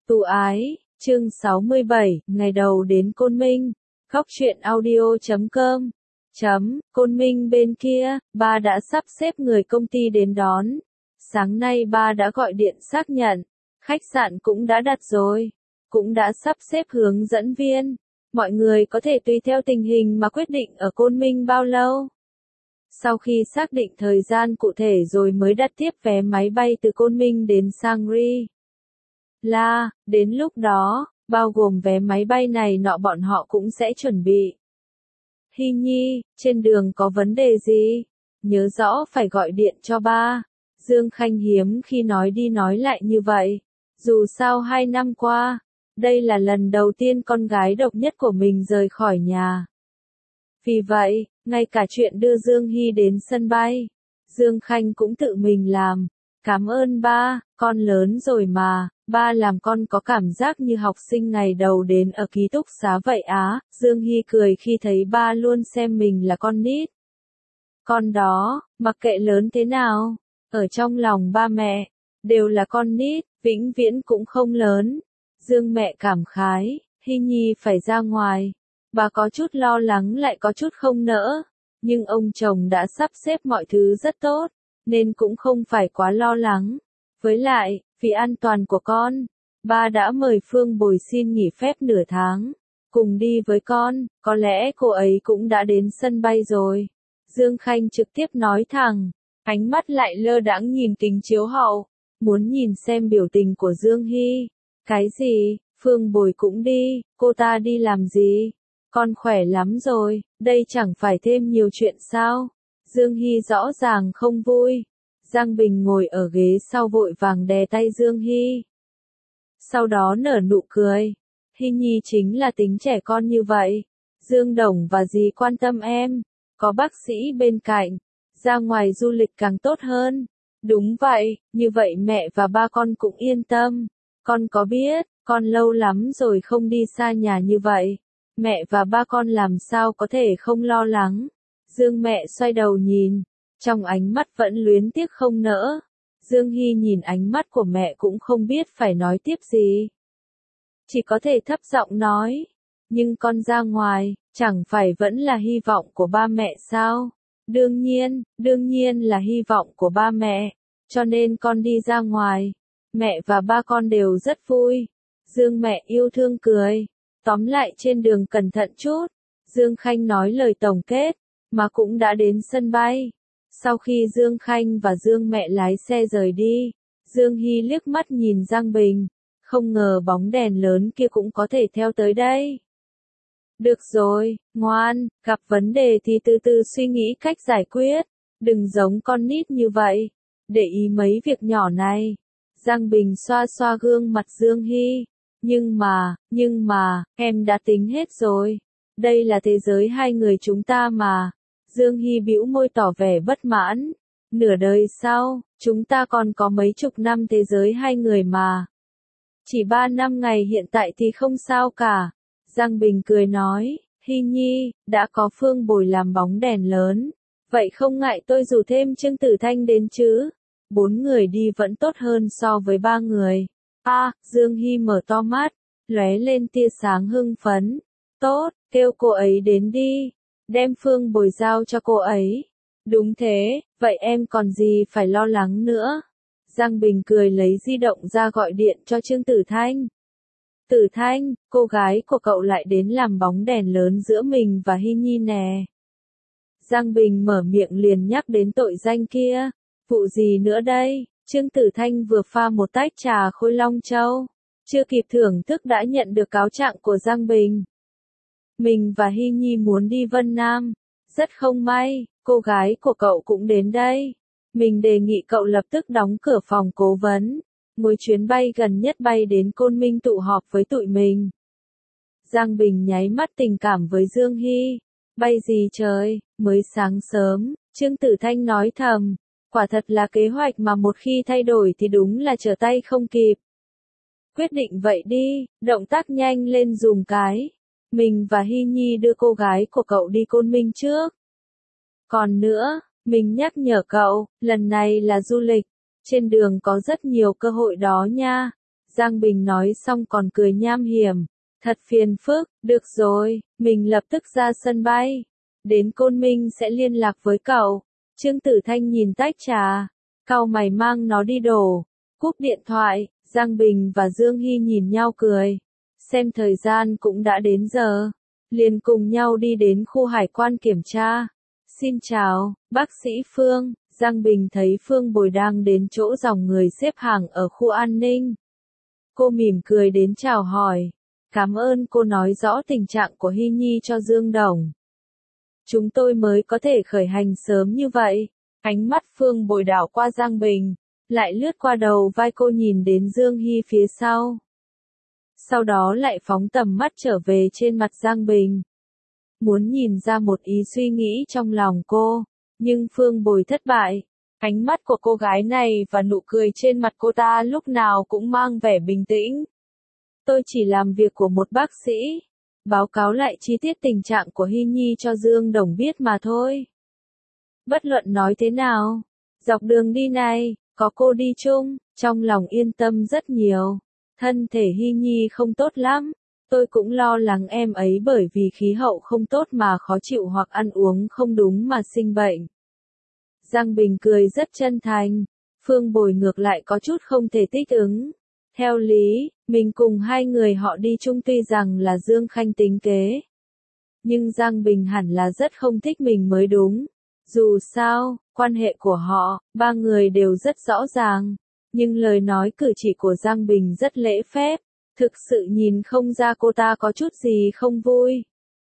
Tu ái, chương 67, ngày đầu đến Côn Minh. Góc truyện audio.com. Côn Minh bên kia, ba đã sắp xếp người công ty đến đón. Sáng nay ba đã gọi điện xác nhận. Khách sạn cũng đã đặt rồi. Cũng đã sắp xếp hướng dẫn viên. Mọi người có thể tùy theo tình hình mà quyết định ở Côn Minh bao lâu. Sau khi xác định thời gian cụ thể rồi mới đặt tiếp vé máy bay từ Côn Minh đến Sangri La, đến lúc đó, bao gồm vé máy bay này nọ bọn họ cũng sẽ chuẩn bị. Hy Nhi, trên đường có vấn đề gì? Nhớ rõ phải gọi điện cho ba. Dương Khanh hiếm khi nói đi nói lại như vậy. Dù sao 2 năm qua, đây là lần đầu tiên con gái độc nhất của mình rời khỏi nhà. Vì vậy, ngay cả chuyện đưa Dương Hy đến sân bay, Dương Khanh cũng tự mình làm. Cảm ơn ba, con lớn rồi mà, ba làm con có cảm giác như học sinh ngày đầu đến ở ký túc xá vậy á. Dương Hy cười khi thấy ba luôn xem mình là con nít. Con đó, mặc kệ lớn thế nào, ở trong lòng ba mẹ, đều là con nít, vĩnh viễn cũng không lớn. Dương mẹ cảm khái, Hy Nhi phải ra ngoài. Bà có chút lo lắng lại có chút không nỡ, nhưng ông chồng đã sắp xếp mọi thứ rất tốt, nên cũng không phải quá lo lắng. Với lại, vì an toàn của con, ba đã mời Phương Bồi xin nghỉ phép nửa tháng, cùng đi với con, có lẽ cô ấy cũng đã đến sân bay rồi. Dương Khanh trực tiếp nói thẳng, ánh mắt lại lơ đãng nhìn kính chiếu hậu, muốn nhìn xem biểu tình của Dương Hy. Cái gì, Phương Bồi cũng đi, cô ta đi làm gì? Con khỏe lắm rồi, đây chẳng phải thêm nhiều chuyện sao? Dương Hy rõ ràng không vui. Giang Bình ngồi ở ghế sau vội vàng đè tay Dương Hy. Sau đó nở nụ cười. Hy Nhi chính là tính trẻ con như vậy. Dương Đồng và dì quan tâm em. Có bác sĩ bên cạnh. Ra ngoài du lịch càng tốt hơn. Đúng vậy, như vậy mẹ và ba con cũng yên tâm. Con có biết, con lâu lắm rồi không đi xa nhà như vậy. Mẹ và ba con làm sao có thể không lo lắng. Dương mẹ xoay đầu nhìn, trong ánh mắt vẫn luyến tiếc không nỡ. Dương Hy nhìn ánh mắt của mẹ cũng không biết phải nói tiếp gì. Chỉ có thể thấp giọng nói, nhưng con ra ngoài, chẳng phải vẫn là hy vọng của ba mẹ sao? Đương nhiên là hy vọng của ba mẹ, cho nên con đi ra ngoài. Mẹ và ba con đều rất vui. Dương mẹ yêu thương cười. Tóm lại trên đường cẩn thận chút. Dương Khanh nói lời tổng kết, mà cũng đã đến sân bay. Sau khi Dương Khanh và Dương mẹ lái xe rời đi, Dương Hy liếc mắt nhìn Giang Bình, không ngờ bóng đèn lớn kia cũng có thể theo tới đây. Được rồi, ngoan, gặp vấn đề thì từ từ suy nghĩ cách giải quyết, đừng giống con nít như vậy, để ý mấy việc nhỏ này. Giang Bình xoa xoa gương mặt Dương Hy. Nhưng mà, em đã tính hết rồi. Đây là thế giới hai người chúng ta mà. Dương Hy bĩu môi tỏ vẻ bất mãn. Nửa đời sau, chúng ta còn có mấy chục năm thế giới hai người mà. Chỉ 3 năm ngày hiện tại thì không sao cả. Giang Bình cười nói, Hy Nhi, đã có Phương Bồi làm bóng đèn lớn. Vậy không ngại tôi rủ thêm Trương Tử Thanh đến chứ? 4 người đi vẫn tốt hơn so với 3 người. Dương Hy mở to mắt, lóe lên tia sáng hưng phấn. Tốt, kêu cô ấy đến đi. Đem Phương Bồi giao cho cô ấy. Đúng thế, vậy em còn gì phải lo lắng nữa. Giang Bình cười lấy di động ra gọi điện cho Trương Tử Thanh. Tử Thanh, cô gái của cậu lại đến làm bóng đèn lớn giữa mình và Hy Nhi nè. Giang Bình mở miệng liền nhắc đến tội danh kia. Vụ gì nữa đây? Trương Tử Thanh vừa pha một tách trà Khôi Long Châu. Chưa kịp thưởng thức đã nhận được cáo trạng của Giang Bình. Mình và Hy Nhi muốn đi Vân Nam. Rất không may, cô gái của cậu cũng đến đây. Mình đề nghị cậu lập tức đóng cửa phòng cố vấn. Ngồi chuyến bay gần nhất bay đến Côn Minh tụ họp với tụi mình. Giang Bình nháy mắt tình cảm với Dương Hy. Bay gì trời, mới sáng sớm, Trương Tử Thanh nói thầm. Quả thật là kế hoạch mà một khi thay đổi thì đúng là trở tay không kịp. Quyết định vậy đi, động tác nhanh lên dùm cái. Mình và Hy Nhi đưa cô gái của cậu đi Côn Minh trước. Còn nữa, mình nhắc nhở cậu, lần này là du lịch. Trên đường có rất nhiều cơ hội đó nha. Giang Bình nói xong còn cười nham hiểm. Thật phiền phức, được rồi, mình lập tức ra sân bay. Đến Côn Minh sẽ liên lạc với cậu. Trương Tử Thanh nhìn tách trà, cau mày mang nó đi đổ. Cúp điện thoại, Giang Bình và Dương Hy nhìn nhau cười. Xem thời gian cũng đã đến giờ. Liền cùng nhau đi đến khu hải quan kiểm tra. Xin chào, bác sĩ Phương. Giang Bình thấy Phương Bồi đang đến chỗ dòng người xếp hàng ở khu an ninh. Cô mỉm cười đến chào hỏi. Cảm ơn cô nói rõ tình trạng của Hy Nhi cho Dương Đồng. Chúng tôi mới có thể khởi hành sớm như vậy. Ánh mắt Phương Bồi đảo qua Giang Bình, lại lướt qua đầu vai cô nhìn đến Dương Hy phía sau. Sau đó lại phóng tầm mắt trở về trên mặt Giang Bình. Muốn nhìn ra một ý suy nghĩ trong lòng cô, nhưng Phương Bồi thất bại. Ánh mắt của cô gái này và nụ cười trên mặt cô ta lúc nào cũng mang vẻ bình tĩnh. Tôi chỉ làm việc của một bác sĩ, báo cáo lại chi tiết tình trạng của Hy Nhi cho Dương Đồng biết mà thôi. Bất luận nói thế nào, dọc đường đi này, có cô đi chung, trong lòng yên tâm rất nhiều. Thân thể Hy Nhi không tốt lắm, tôi cũng lo lắng em ấy bởi vì khí hậu không tốt mà khó chịu hoặc ăn uống không đúng mà sinh bệnh. Giang Bình cười rất chân thành, Phương Bồi ngược lại có chút không thể thích ứng. Theo lý, mình cùng hai người họ đi chung tuy rằng là Dương Khanh tính kế. Nhưng Giang Bình hẳn là rất không thích mình mới đúng. Dù sao, quan hệ của họ, ba người đều rất rõ ràng. Nhưng lời nói cử chỉ của Giang Bình rất lễ phép. Thực sự nhìn không ra cô ta có chút gì không vui.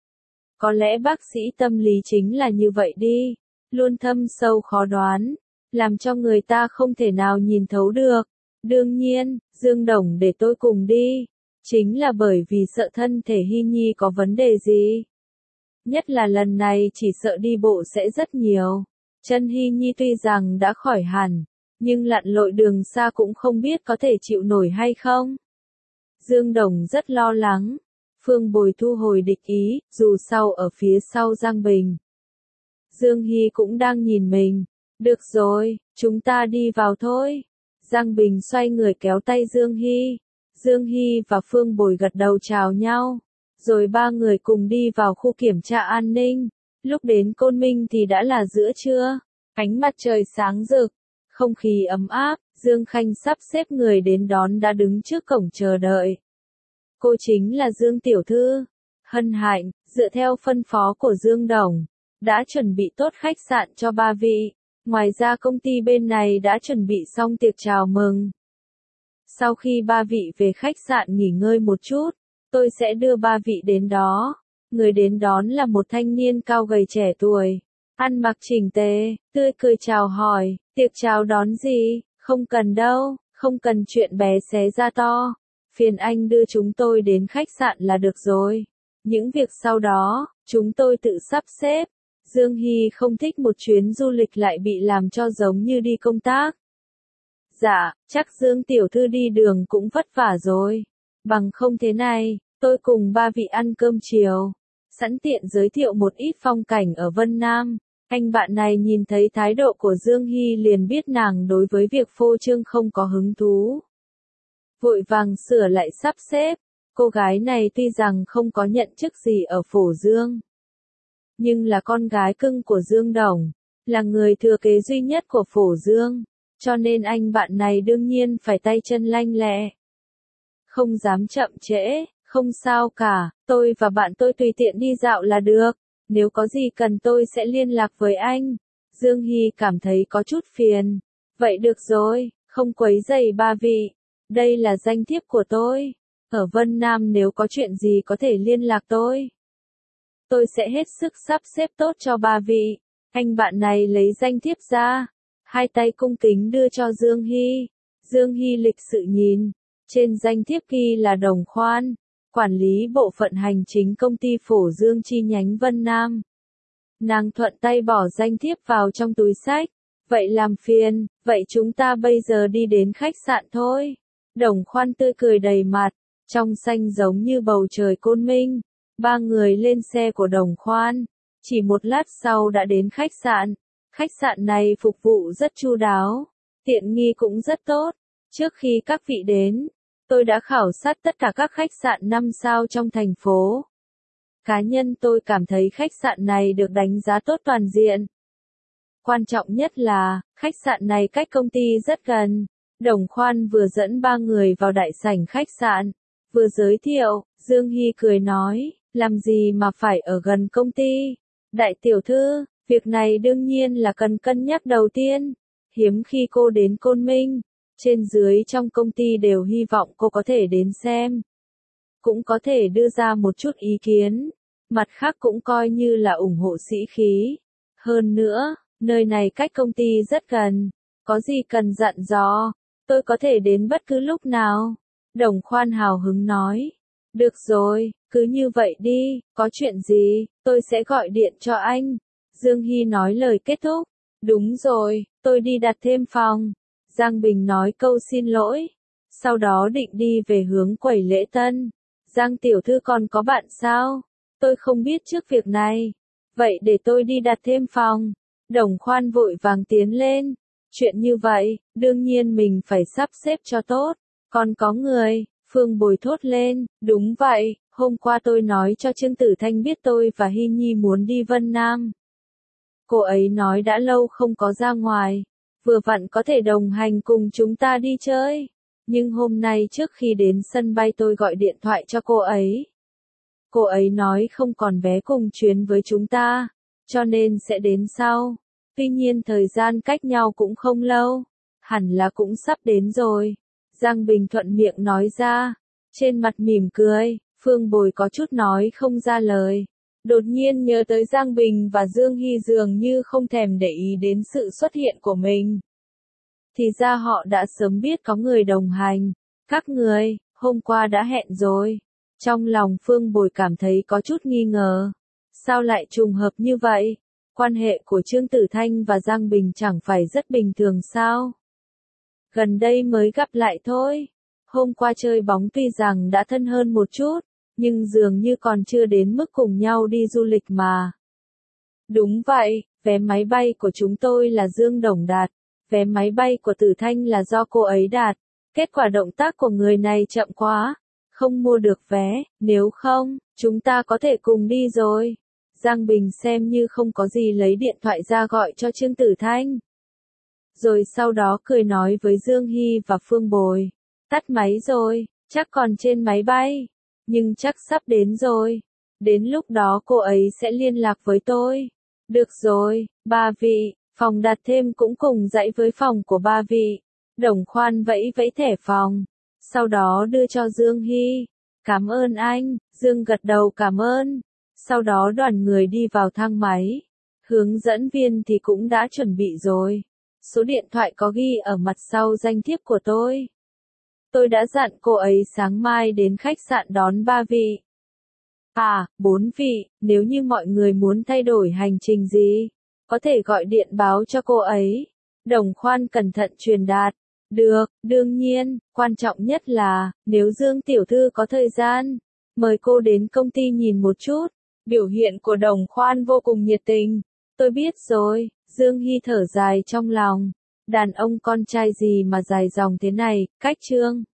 Có lẽ bác sĩ tâm lý chính là như vậy đi. Luôn thâm sâu khó đoán. Làm cho người ta không thể nào nhìn thấu được. Đương nhiên, Dương Đồng để tôi cùng đi. Chính là bởi vì sợ thân thể Hy Nhi có vấn đề gì. Nhất là lần này chỉ sợ đi bộ sẽ rất nhiều. Chân Hy Nhi tuy rằng đã khỏi hẳn, nhưng lặn lội đường xa cũng không biết có thể chịu nổi hay không. Dương Đồng rất lo lắng. Phương Bồi thu hồi địch ý, dù sao ở phía sau Giang Bình. Dương Hy cũng đang nhìn mình. Được rồi, chúng ta đi vào thôi. Giang Bình xoay người kéo tay Dương Hy. Dương Hy và Phương Bồi gật đầu chào nhau. Rồi ba người cùng đi vào khu kiểm tra an ninh. Lúc đến Côn Minh thì đã là giữa trưa. Ánh mặt trời sáng rực. Không khí ấm áp. Dương Khanh sắp xếp người đến đón đã đứng trước cổng chờ đợi. Cô chính là Dương Tiểu Thư. Hân hạnh, dựa theo phân phó của Dương Đồng, đã chuẩn bị tốt khách sạn cho ba vị. Ngoài ra công ty bên này đã chuẩn bị xong tiệc chào mừng. Sau khi ba vị về khách sạn nghỉ ngơi một chút, tôi sẽ đưa ba vị đến đó. Người đến đón là một thanh niên cao gầy trẻ tuổi, ăn mặc chỉnh tề, tươi cười chào hỏi, tiệc chào đón gì, không cần đâu, không cần chuyện bé xé ra to. Phiền anh đưa chúng tôi đến khách sạn là được rồi. Những việc sau đó, chúng tôi tự sắp xếp. Dương Hy không thích một chuyến du lịch lại bị làm cho giống như đi công tác. Dạ, chắc Dương Tiểu Thư đi đường cũng vất vả rồi. Bằng không thế này, tôi cùng ba vị ăn cơm chiều. Sẵn tiện giới thiệu một ít phong cảnh ở Vân Nam. Anh bạn này nhìn thấy thái độ của Dương Hy liền biết nàng đối với việc phô trương không có hứng thú. Vội vàng sửa lại sắp xếp. Cô gái này tuy rằng không có nhận chức gì ở Phổ Dương, nhưng là con gái cưng của Dương Đồng, là người thừa kế duy nhất của Phổ Dương, cho nên anh bạn này đương nhiên phải tay chân lanh lẹ. Không dám chậm trễ, không sao cả, tôi và bạn tôi tùy tiện đi dạo là được, nếu có gì cần tôi sẽ liên lạc với anh. Dương Hy cảm thấy có chút phiền. Vậy được rồi, không quấy rầy ba vị. Đây là danh thiếp của tôi. Ở Vân Nam nếu có chuyện gì có thể liên lạc tôi. Tôi sẽ hết sức sắp xếp tốt cho ba vị. Anh bạn này lấy danh thiếp ra. Hai tay cung kính đưa cho Dương Hy. Dương Hy lịch sự nhìn. Trên danh thiếp ghi là Đồng Khoan, quản lý bộ phận hành chính công ty Phổ Dương chi nhánh Vân Nam. Nàng thuận tay bỏ danh thiếp vào trong túi xách. Vậy làm phiền, vậy chúng ta bây giờ đi đến khách sạn thôi. Đồng Khoan tươi cười đầy mặt, trong xanh giống như bầu trời Côn Minh. Ba người lên xe của Đồng Khoan, chỉ một lát sau đã đến khách sạn. Khách sạn này phục vụ rất chu đáo, tiện nghi cũng rất tốt. Trước khi các vị đến, Tôi đã khảo sát tất cả các khách sạn 5 sao trong thành phố. Cá nhân tôi cảm thấy khách sạn này được đánh giá tốt toàn diện. Quan trọng nhất là, khách sạn này cách công ty rất gần. Đồng Khoan vừa dẫn 3 người vào đại sảnh khách sạn, vừa giới thiệu, Dương Hy cười nói, làm gì mà phải ở gần công ty. Đại tiểu thư, việc này đương nhiên là cần cân nhắc đầu tiên. Hiếm khi cô đến Côn Minh, trên dưới trong công ty đều hy vọng cô có thể đến xem. Cũng có thể đưa ra một chút ý kiến, mặt khác cũng coi như là ủng hộ sĩ khí. Hơn nữa, nơi này cách công ty rất gần, có gì cần dặn dò, tôi có thể đến bất cứ lúc nào. Đồng Khoan hào hứng nói, được rồi, cứ như vậy đi, có chuyện gì, tôi sẽ gọi điện cho anh. Dương Hy nói lời kết thúc, đúng rồi, tôi đi đặt thêm phòng. Giang Bình nói câu xin lỗi, sau đó định đi về hướng quầy lễ tân. Giang tiểu thư còn có bạn sao? Tôi không biết trước việc này. Vậy để tôi đi đặt thêm phòng. Đồng Khoan vội vàng tiến lên. Chuyện như vậy, đương nhiên mình phải sắp xếp cho tốt. Còn có người, Phương Bồi thốt lên, đúng vậy, hôm qua tôi nói cho Trương Tử Thanh biết tôi và Hy Nhi muốn đi Vân Nam. Cô ấy nói đã lâu không có ra ngoài, vừa vặn có thể đồng hành cùng chúng ta đi chơi. Nhưng hôm nay trước khi đến sân bay tôi gọi điện thoại cho cô ấy. Cô ấy nói không còn vé cùng chuyến với chúng ta, cho nên sẽ đến sau. Tuy nhiên thời gian cách nhau cũng không lâu, hẳn là cũng sắp đến rồi. Giang Bình thuận miệng nói ra, trên mặt mỉm cười, Phương Bồi có chút nói không ra lời. Đột nhiên nhớ tới Giang Bình và Dương Hy dường như không thèm để ý đến sự xuất hiện của mình. Thì ra họ đã sớm biết có người đồng hành. Các người, hôm qua đã hẹn rồi. Trong lòng Phương Bồi cảm thấy có chút nghi ngờ. Sao lại trùng hợp như vậy? Quan hệ của Trương Tử Thanh và Giang Bình chẳng phải rất bình thường sao? Gần đây mới gặp lại thôi. Hôm qua chơi bóng tuy rằng đã thân hơn một chút, nhưng dường như còn chưa đến mức cùng nhau đi du lịch mà. Đúng vậy, vé máy bay của chúng tôi là Dương Đồng đạt, vé máy bay của Tử Thanh là do cô ấy đạt. Kết quả động tác của người này chậm quá, không mua được vé, nếu không, chúng ta có thể cùng đi rồi. Giang Bình xem như không có gì lấy điện thoại ra gọi cho Trương Tử Thanh. Rồi sau đó cười nói với Dương Hy và Phương Bồi, tắt máy rồi, chắc còn trên máy bay, nhưng chắc sắp đến rồi. Đến lúc đó cô ấy sẽ liên lạc với tôi. Được rồi, ba vị, phòng đặt thêm cũng cùng dãy với phòng của ba vị. Đồng Khoan vẫy vẫy thẻ phòng, sau đó đưa cho Dương Hy. Cảm ơn anh, Dương gật đầu cảm ơn. Sau đó đoàn người đi vào thang máy. Hướng dẫn viên thì cũng đã chuẩn bị rồi. Số điện thoại có ghi ở mặt sau danh thiếp của tôi. Tôi đã dặn cô ấy sáng mai đến khách sạn đón 3 vị. 4 vị, nếu như mọi người muốn thay đổi hành trình gì, có thể gọi điện báo cho cô ấy. Đồng Khoan cẩn thận truyền đạt. Được, đương nhiên, quan trọng nhất là, nếu Dương tiểu thư có thời gian, mời cô đến công ty nhìn một chút. Biểu hiện của Đồng Khoan vô cùng nhiệt tình. Tôi biết rồi, Dương Hy thở dài trong lòng. Đàn ông con trai gì mà dài dòng thế này, cách Trương